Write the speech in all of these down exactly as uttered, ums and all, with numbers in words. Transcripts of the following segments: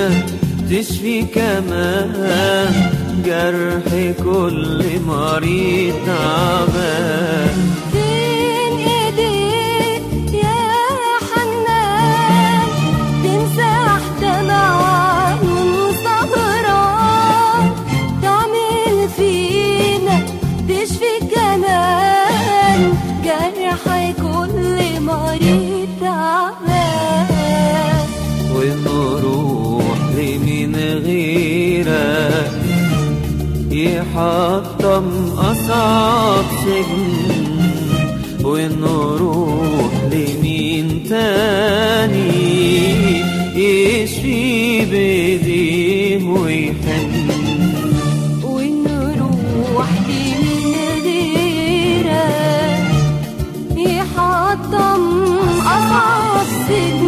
فينا تشفي كمان جرح كل مريض تعبان. فين ايديك يا حنان تمسح دمع عيون سهران، تعمل فينا تشفي كمان جرح كل مريض تعبان. ونروح لمين غيرك يحطم أصعب سجن، ونروح لمين تاني يشفي بإيديه ويحن. ونروح لمين غيرك يحطم أصعب سجن،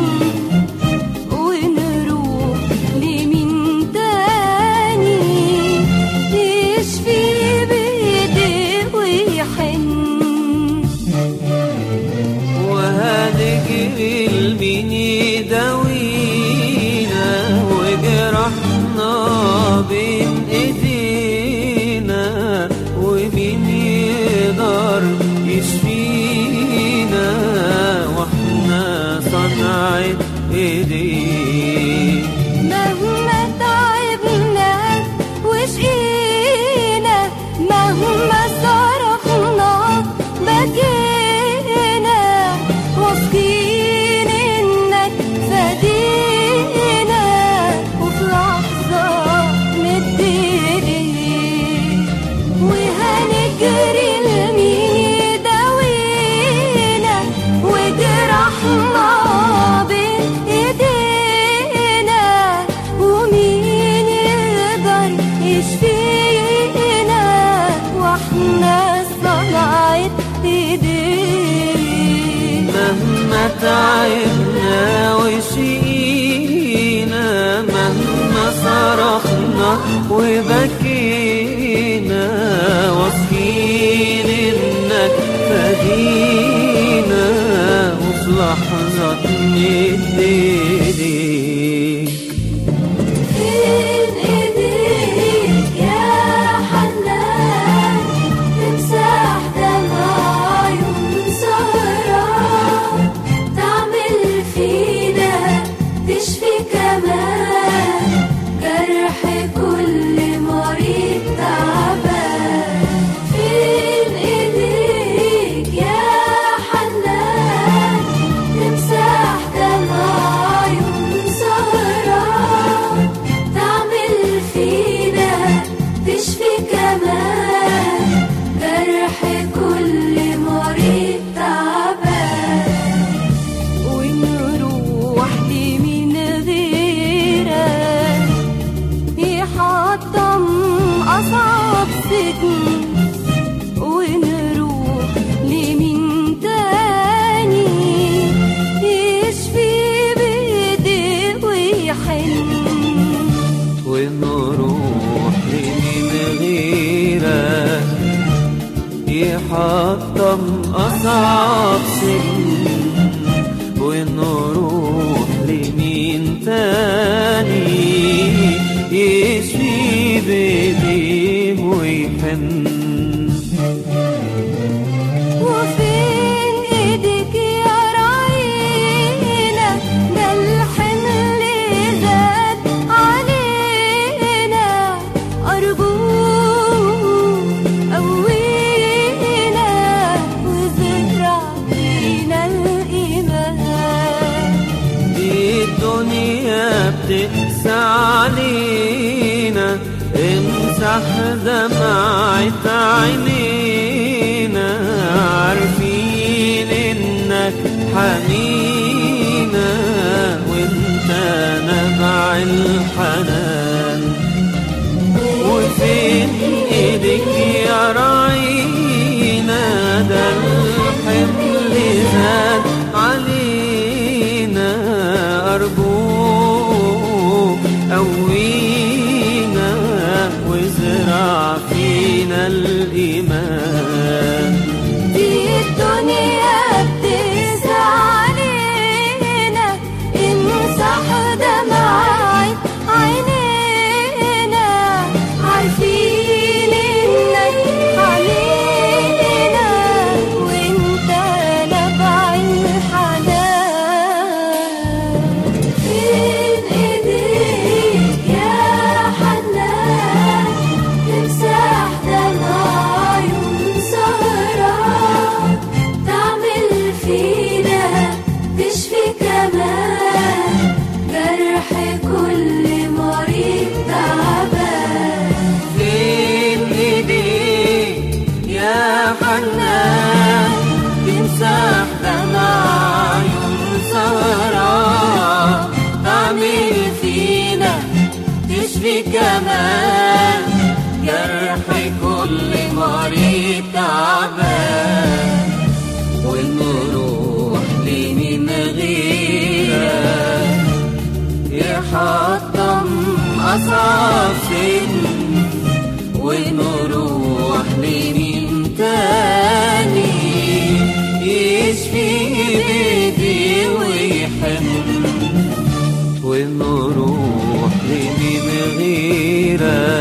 ونروح لمين تاني يشفي بإيديه ويحن. وهنجري لمين يداوينا وجرحنا بين ايدينا، ومين يقدر يشفينا واحنا صنعت ايديه. مهما تعبنا وشقينا، مهما صرخنا بكينا، واثقين انك فدينا وفي لحظة مد ايديك. وهنجري لمين يداوينا وجرحنا بين ايدينا، ومين يقدر يشفينا واحنا صنعت ايديك. مهما تعبنا وشقينا، مهما صرخنا وبكينا، واثقين انك فدينا وفي لحظة مد ايديك. فين ايديك يا حنان تمسح دمع عيون سهران، تعمل فينا تشفي كمان جرح كل مريض تعبان. فين ايديك يا حنان تمسح دمع عيون سهران، تعمل فينا تشفي كمان جرح كل مريض تعبان. ونروح لمين غيرك يحطم أصعب سجن، ونروح لمين تاني يشفي بإيديه ويحن. ونروح لمين غيرك يحطم أصعب سجن، ونروح لمين تاني يشفي بإيديه ويحن. وفين ايديك يا راعينا ده الحمل زاد علينا، أرجوك قوينا وزرع فينا الإيمان. دي الدنيا بتقسى علينا، امسح دمعة عينينا، عارفين انك حنينا وانت نبع الحنان. وفين ايدك يا راعينا ده الحمل زاد علينا، أرجوك قوينا وازرع فينا الإيمان. دي الدنيا بتقسى علينا، امسح دمعة يشفي كمان جرح كل مريض تعبان، ونروح لمين غيرك يحطم أصعب سن، ونروح لمين تاني يشفي بيدي ويحن، ونروح لمين غيرك